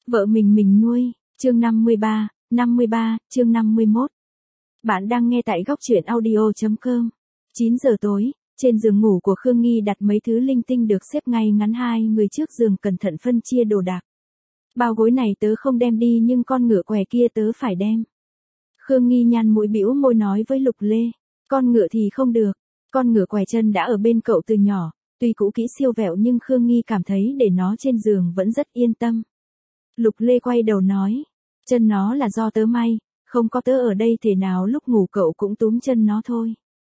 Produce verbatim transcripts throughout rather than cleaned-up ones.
Vợ mình mình nuôi, chương năm mươi ba, năm mươi ba, chương năm mươi mốt. Bạn đang nghe tại góc truyện audio.com. chín giờ tối, trên giường ngủ của Khương Nghi đặt mấy thứ linh tinh được xếp ngay ngắn hai người trước giường cẩn thận phân chia đồ đạc. Bao gối này tớ không đem đi nhưng con ngựa què kia tớ phải đem. Khương Nghi nhăn mũi bĩu môi nói với Lục Lê, con ngựa thì không được, con ngựa què chân đã ở bên cậu từ nhỏ, tuy cũ kỹ siêu vẹo nhưng Khương Nghi cảm thấy để nó trên giường vẫn rất yên tâm. Lục Lê quay đầu nói, chân nó là do tớ may, không có tớ ở đây thế nào lúc ngủ cậu cũng túm chân nó thôi.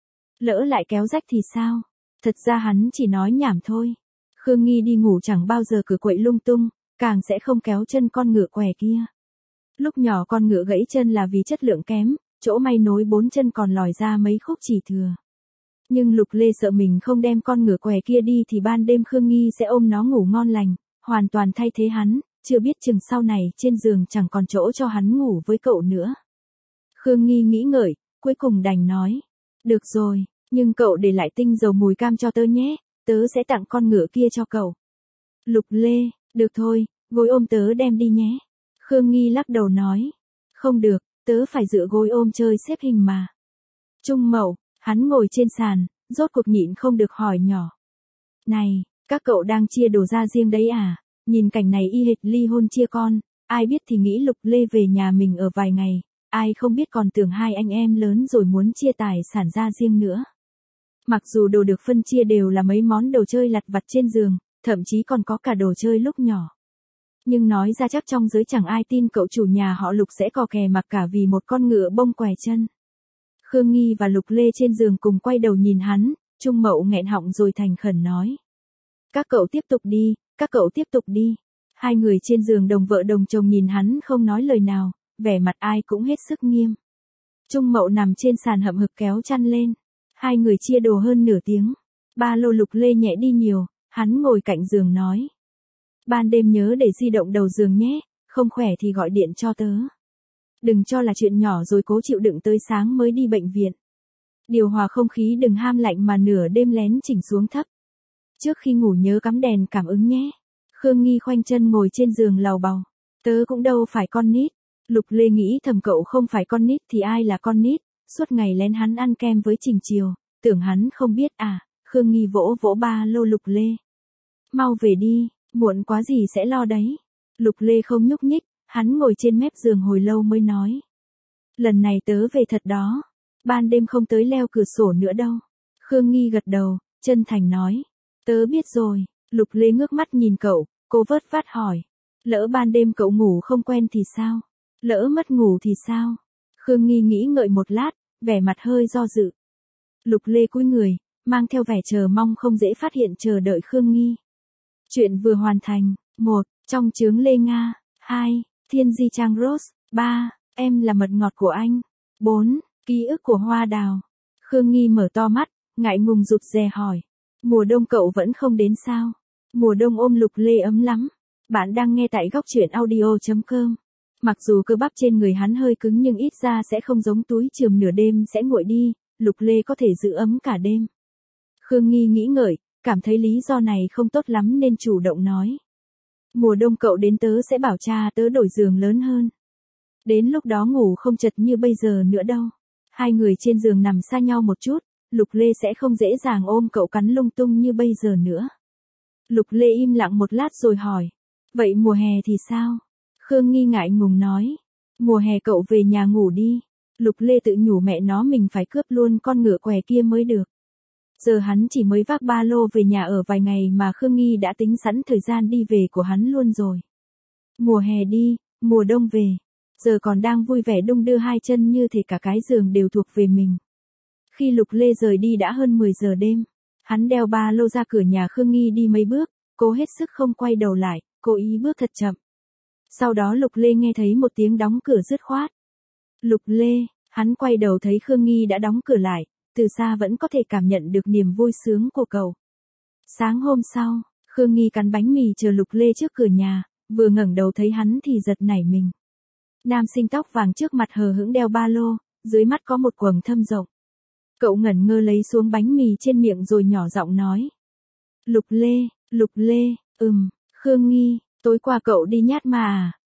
Lỡ lại kéo rách thì sao? Thật ra hắn chỉ nói nhảm thôi. Khương Nghi đi ngủ chẳng bao giờ cử quậy lung tung, càng sẽ không kéo chân con ngựa què kia. Lúc nhỏ con ngựa gãy chân là vì chất lượng kém, chỗ may nối bốn chân còn lòi ra mấy khúc chỉ thừa. Nhưng Lục Lê sợ mình không đem con ngựa què kia đi thì ban đêm Khương Nghi sẽ ôm nó ngủ ngon lành, hoàn toàn thay thế hắn, chưa biết chừng sau này trên giường chẳng còn chỗ cho hắn ngủ với cậu nữa. Khương Nghi nghĩ ngợi, cuối cùng đành nói, được rồi, nhưng cậu để lại tinh dầu mùi cam cho tớ nhé, tớ sẽ tặng con ngựa kia cho cậu. Lục Lê, được thôi, gối ôm tớ đem đi nhé. Khương Nghi lắc đầu nói, không được, tớ phải dựa gối ôm chơi xếp hình mà. Trung Mậu, hắn ngồi trên sàn, rốt cuộc nhịn không được hỏi nhỏ. Này, các cậu đang chia đồ ra riêng đấy à? Nhìn cảnh này y hệt ly hôn chia con, ai biết thì nghĩ Lục Lê về nhà mình ở vài ngày, ai không biết còn tưởng hai anh em lớn rồi muốn chia tài sản ra riêng nữa. Mặc dù đồ được phân chia đều là mấy món đồ chơi lặt vặt trên giường, thậm chí còn có cả đồ chơi lúc nhỏ. Nhưng nói ra chắc trong giới chẳng ai tin cậu chủ nhà họ Lục sẽ cò kè mặc cả vì một con ngựa bông què chân. Khương Nghi và Lục Lê trên giường cùng quay đầu nhìn hắn, Trung Mậu nghẹn họng rồi thành khẩn nói. Các cậu tiếp tục đi, các cậu tiếp tục đi. Hai người trên giường đồng vợ đồng chồng nhìn hắn không nói lời nào, vẻ mặt ai cũng hết sức nghiêm. Trung Mậu nằm trên sàn hậm hực kéo chăn lên. Hai người chia đồ hơn nửa tiếng. Ba lô Lục Lê nhẹ đi nhiều, hắn ngồi cạnh giường nói. Ban đêm nhớ để di động đầu giường nhé, không khỏe thì gọi điện cho tớ. Đừng cho là chuyện nhỏ rồi cố chịu đựng tới sáng mới đi bệnh viện. Điều hòa không khí đừng ham lạnh mà nửa đêm lén chỉnh xuống thấp. Trước khi ngủ nhớ cắm đèn cảm ứng nhé. Khương Nghi khoanh chân ngồi trên giường lầu bầu. Tớ cũng đâu phải con nít. Lục Lê nghĩ thầm cậu không phải con nít thì ai là con nít. Suốt ngày lén hắn ăn kem với Trình Chiều. Tưởng hắn không biết à. Khương Nghi vỗ vỗ ba lô Lục Lê. Mau về đi, muộn quá gì sẽ lo đấy. Lục Lê không nhúc nhích. Hắn ngồi trên mép giường hồi lâu mới nói. Lần này tớ về thật đó. Ban đêm không tới leo cửa sổ nữa đâu. Khương Nghi gật đầu, chân thành nói. Tớ biết rồi. Lục Lê ngước mắt nhìn cậu, cô vớt vát hỏi. Lỡ ban đêm cậu ngủ không quen thì sao? Lỡ mất ngủ thì sao? Khương Nghi nghĩ ngợi một lát, vẻ mặt hơi do dự. Lục Lê cúi người, mang theo vẻ chờ mong không dễ phát hiện chờ đợi Khương Nghi. Chuyện vừa hoàn thành. một. Trong chướng Lê Nga. hai. Thiên Di Trang Rose. ba. Em là mật ngọt của anh. bốn. Ký ức của hoa đào. Khương Nghi mở to mắt, ngại ngùng rụt rè hỏi. Mùa đông cậu vẫn không đến sao? Mùa đông ôm Lục Lê ấm lắm. Bạn đang nghe tại góc truyện audio.com. Mặc dù cơ bắp trên người hắn hơi cứng nhưng ít ra sẽ không giống túi chườm nửa đêm sẽ nguội đi, Lục Lê có thể giữ ấm cả đêm. Khương Nghi nghĩ ngợi, cảm thấy lý do này không tốt lắm nên chủ động nói. Mùa đông cậu đến tớ sẽ bảo cha tớ đổi giường lớn hơn. Đến lúc đó ngủ không chật như bây giờ nữa đâu. Hai người trên giường nằm xa nhau một chút, Lục Lê sẽ không dễ dàng ôm cậu cắn lung tung như bây giờ nữa. Lục Lê im lặng một lát rồi hỏi. Vậy mùa hè thì sao? Khương Nghi ngại ngùng nói. Mùa hè cậu về nhà ngủ đi. Lục Lê tự nhủ mẹ nó mình phải cướp luôn con ngựa què kia mới được. Giờ hắn chỉ mới vác ba lô về nhà ở vài ngày mà Khương Nghi đã tính sẵn thời gian đi về của hắn luôn rồi. Mùa hè đi, mùa đông về. Giờ còn đang vui vẻ đung đưa hai chân như thể cả cái giường đều thuộc về mình. Khi Lục Lê rời đi đã hơn mười giờ đêm. Hắn đeo ba lô ra cửa nhà Khương Nghi đi mấy bước, cố hết sức không quay đầu lại, cố ý bước thật chậm. Sau đó Lục Lê nghe thấy một tiếng đóng cửa dứt khoát. Lục Lê, hắn quay đầu thấy Khương Nghi đã đóng cửa lại, từ xa vẫn có thể cảm nhận được niềm vui sướng của cậu. Sáng hôm sau, Khương Nghi cắn bánh mì chờ Lục Lê trước cửa nhà, vừa ngẩng đầu thấy hắn thì giật nảy mình. Nam sinh tóc vàng trước mặt hờ hững đeo ba lô, dưới mắt có một quầng thâm rộng. Cậu ngẩn ngơ lấy xuống bánh mì trên miệng rồi nhỏ giọng nói. Lục Lê, Lục Lê, ừm, Khương Nghi, tối qua cậu đi nhát mà à?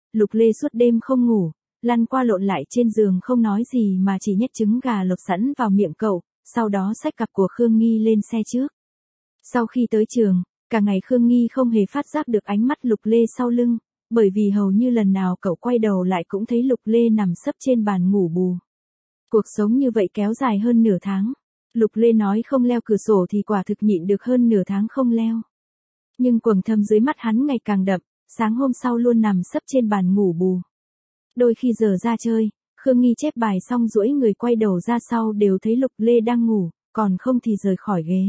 Lục Lê suốt đêm không ngủ, lăn qua lộn lại trên giường không nói gì mà chỉ nhét trứng gà lột sẵn vào miệng cậu, sau đó xách cặp của Khương Nghi lên xe trước. Sau khi tới trường, cả ngày Khương Nghi không hề phát giác được ánh mắt Lục Lê sau lưng, bởi vì hầu như lần nào cậu quay đầu lại cũng thấy Lục Lê nằm sấp trên bàn ngủ bù. Cuộc sống như vậy kéo dài hơn nửa tháng. Lục Lê nói không leo cửa sổ thì quả thực nhịn được hơn nửa tháng không leo. Nhưng quầng thâm dưới mắt hắn ngày càng đậm, sáng hôm sau luôn nằm sấp trên bàn ngủ bù. Đôi khi giờ ra chơi, Khương Nghi chép bài xong duỗi người quay đầu ra sau đều thấy Lục Lê đang ngủ, còn không thì rời khỏi ghế.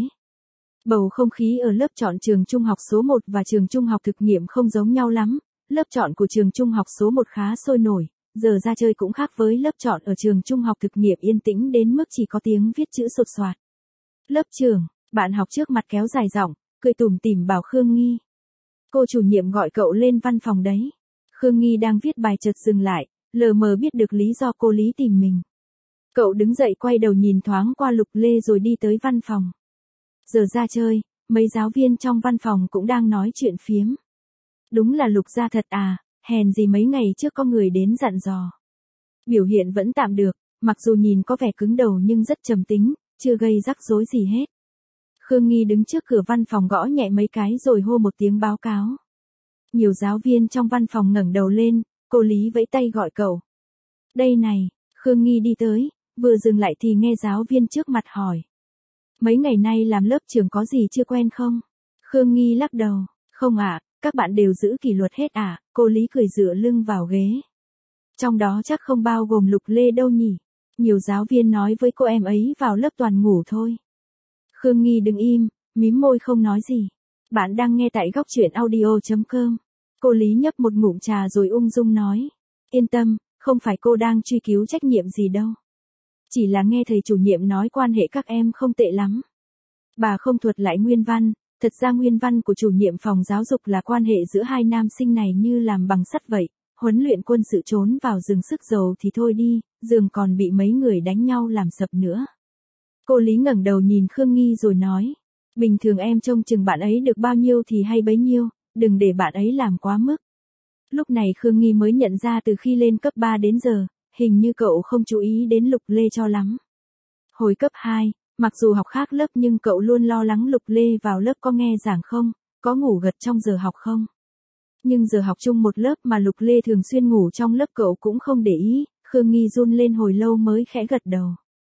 Bầu không khí ở lớp chọn trường trung học số một và trường trung học thực nghiệm không giống nhau lắm. Lớp chọn của trường trung học số một khá sôi nổi, giờ ra chơi cũng khác với lớp chọn ở trường trung học thực nghiệm yên tĩnh đến mức chỉ có tiếng viết chữ sột soạt. Lớp trưởng, bạn học trước mặt kéo dài giọng, cười tủm tỉm bảo Khương Nghi. Cô chủ nhiệm gọi cậu lên văn phòng đấy. Khương Nghi đang viết bài chợt dừng lại, lờ mờ biết được lý do cô Lý tìm mình. Cậu đứng dậy quay đầu nhìn thoáng qua Lục Lê rồi đi tới văn phòng. Giờ ra chơi, mấy giáo viên trong văn phòng cũng đang nói chuyện phiếm. Đúng là Lục gia thật à, hèn gì mấy ngày trước có người đến dặn dò. Biểu hiện vẫn tạm được, mặc dù nhìn có vẻ cứng đầu nhưng rất trầm tính, chưa gây rắc rối gì hết. Khương Nghi đứng trước cửa văn phòng gõ nhẹ mấy cái rồi hô một tiếng báo cáo. Nhiều giáo viên trong văn phòng ngẩng đầu lên, cô Lý vẫy tay gọi cậu. Đây này, Khương Nghi đi tới, vừa dừng lại thì nghe giáo viên trước mặt hỏi. Mấy ngày nay làm lớp trưởng có gì chưa quen không? Khương Nghi lắc đầu, không ạ, à, các bạn đều giữ kỷ luật hết ạ, à, cô Lý cười dựa lưng vào ghế. Trong đó chắc không bao gồm Lục Lê đâu nhỉ, nhiều giáo viên nói với cô em ấy vào lớp toàn ngủ thôi. Khương Nghi đứng im, mím môi không nói gì. Bạn đang nghe tại góc truyện audio chấm com. Cô Lý nhấp một ngụm trà rồi ung dung nói. Yên tâm, không phải cô đang truy cứu trách nhiệm gì đâu. Chỉ là nghe thầy chủ nhiệm nói quan hệ các em không tệ lắm. Bà không thuật lại nguyên văn, thật ra nguyên văn của chủ nhiệm phòng giáo dục là quan hệ giữa hai nam sinh này như làm bằng sắt vậy, huấn luyện quân sự trốn vào rừng sức dầu thì thôi đi, giường còn bị mấy người đánh nhau làm sập nữa. Cô Lý ngẩng đầu nhìn Khương Nghi rồi nói, bình thường em trông chừng bạn ấy được bao nhiêu thì hay bấy nhiêu, đừng để bạn ấy làm quá mức. Lúc này Khương Nghi mới nhận ra từ khi lên cấp ba đến giờ, hình như cậu không chú ý đến Lục Lê cho lắm. Hồi cấp hai, mặc dù học khác lớp nhưng cậu luôn lo lắng Lục Lê vào lớp có nghe giảng không, có ngủ gật trong giờ học không. Nhưng giờ học chung một lớp mà Lục Lê thường xuyên ngủ trong lớp cậu cũng không để ý, Khương Nghi run lên hồi lâu mới khẽ gật đầu.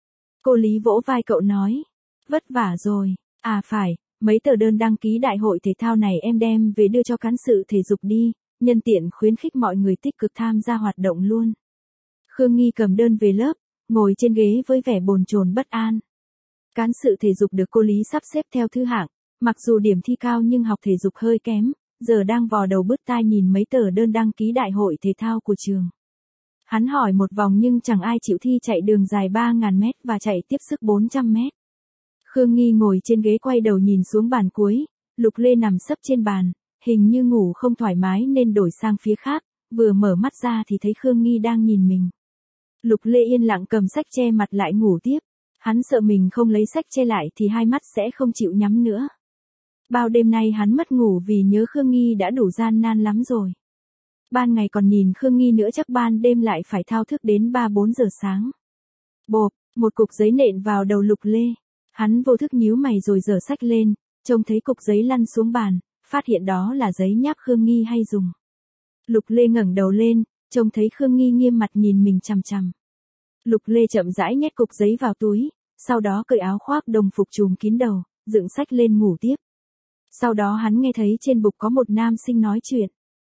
Cô Lý vỗ vai cậu nói, vất vả rồi, à phải, mấy tờ đơn đăng ký đại hội thể thao này em đem về đưa cho cán sự thể dục đi, nhân tiện khuyến khích mọi người tích cực tham gia hoạt động luôn. Khương Nghi cầm đơn về lớp, ngồi trên ghế với vẻ bồn chồn bất an. Cán sự thể dục được cô Lý sắp xếp theo thứ hạng, mặc dù điểm thi cao nhưng học thể dục hơi kém, giờ đang vò đầu bứt tai nhìn mấy tờ đơn đăng ký đại hội thể thao của trường. Hắn hỏi một vòng nhưng chẳng ai chịu thi chạy đường dài ba nghìn mét và chạy tiếp sức bốn trăm mét. Khương Nghi ngồi trên ghế quay đầu nhìn xuống bàn cuối, Lục Lê nằm sấp trên bàn, hình như ngủ không thoải mái nên đổi sang phía khác, vừa mở mắt ra thì thấy Khương Nghi đang nhìn mình. Lục Lê yên lặng cầm sách che mặt lại ngủ tiếp, hắn sợ mình không lấy sách che lại thì hai mắt sẽ không chịu nhắm nữa. Bao đêm nay hắn mất ngủ vì nhớ Khương Nghi đã đủ gian nan lắm rồi. Ban ngày còn nhìn Khương Nghi nữa chắc ban đêm lại phải thao thức đến ba bốn giờ sáng. Bộp, một cục giấy nện vào đầu Lục Lê. Hắn vô thức nhíu mày rồi giở sách lên, trông thấy cục giấy lăn xuống bàn, phát hiện đó là giấy nháp Khương Nghi hay dùng. Lục Lê ngẩng đầu lên, trông thấy Khương Nghi nghiêm mặt nhìn mình chằm chằm. Lục Lê chậm rãi nhét cục giấy vào túi, sau đó cởi áo khoác đồng phục trùm kín đầu, dựng sách lên ngủ tiếp. Sau đó hắn nghe thấy trên bục có một nam sinh nói chuyện.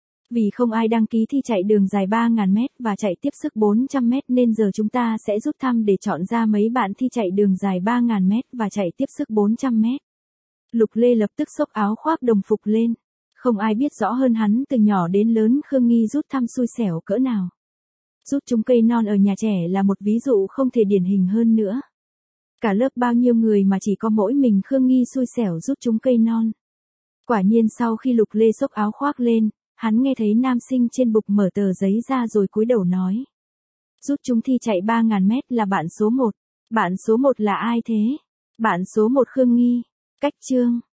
Vì không ai đăng ký thi chạy đường dài ba nghìn mét và chạy tiếp sức bốn trăm mét nên giờ chúng ta sẽ rút thăm để chọn ra mấy bạn thi chạy đường dài ba nghìn mét và chạy tiếp sức bốn trăm mét. Lục Lê lập tức xốc áo khoác đồng phục lên. Không ai biết rõ hơn hắn từ nhỏ đến lớn Khương Nghi rút thăm xui xẻo cỡ nào. Rút trúng cây non ở nhà trẻ là một ví dụ không thể điển hình hơn nữa. Cả lớp bao nhiêu người mà chỉ có mỗi mình Khương Nghi xui xẻo rút trúng cây non. Quả nhiên sau khi Lục Lê xốc áo khoác lên, hắn nghe thấy nam sinh trên bục mở tờ giấy ra rồi cúi đầu nói. Rút trúng thi chạy ba nghìn mét là bạn số một. Bạn số một là ai thế? Bạn số một Khương Nghi. Cách chương.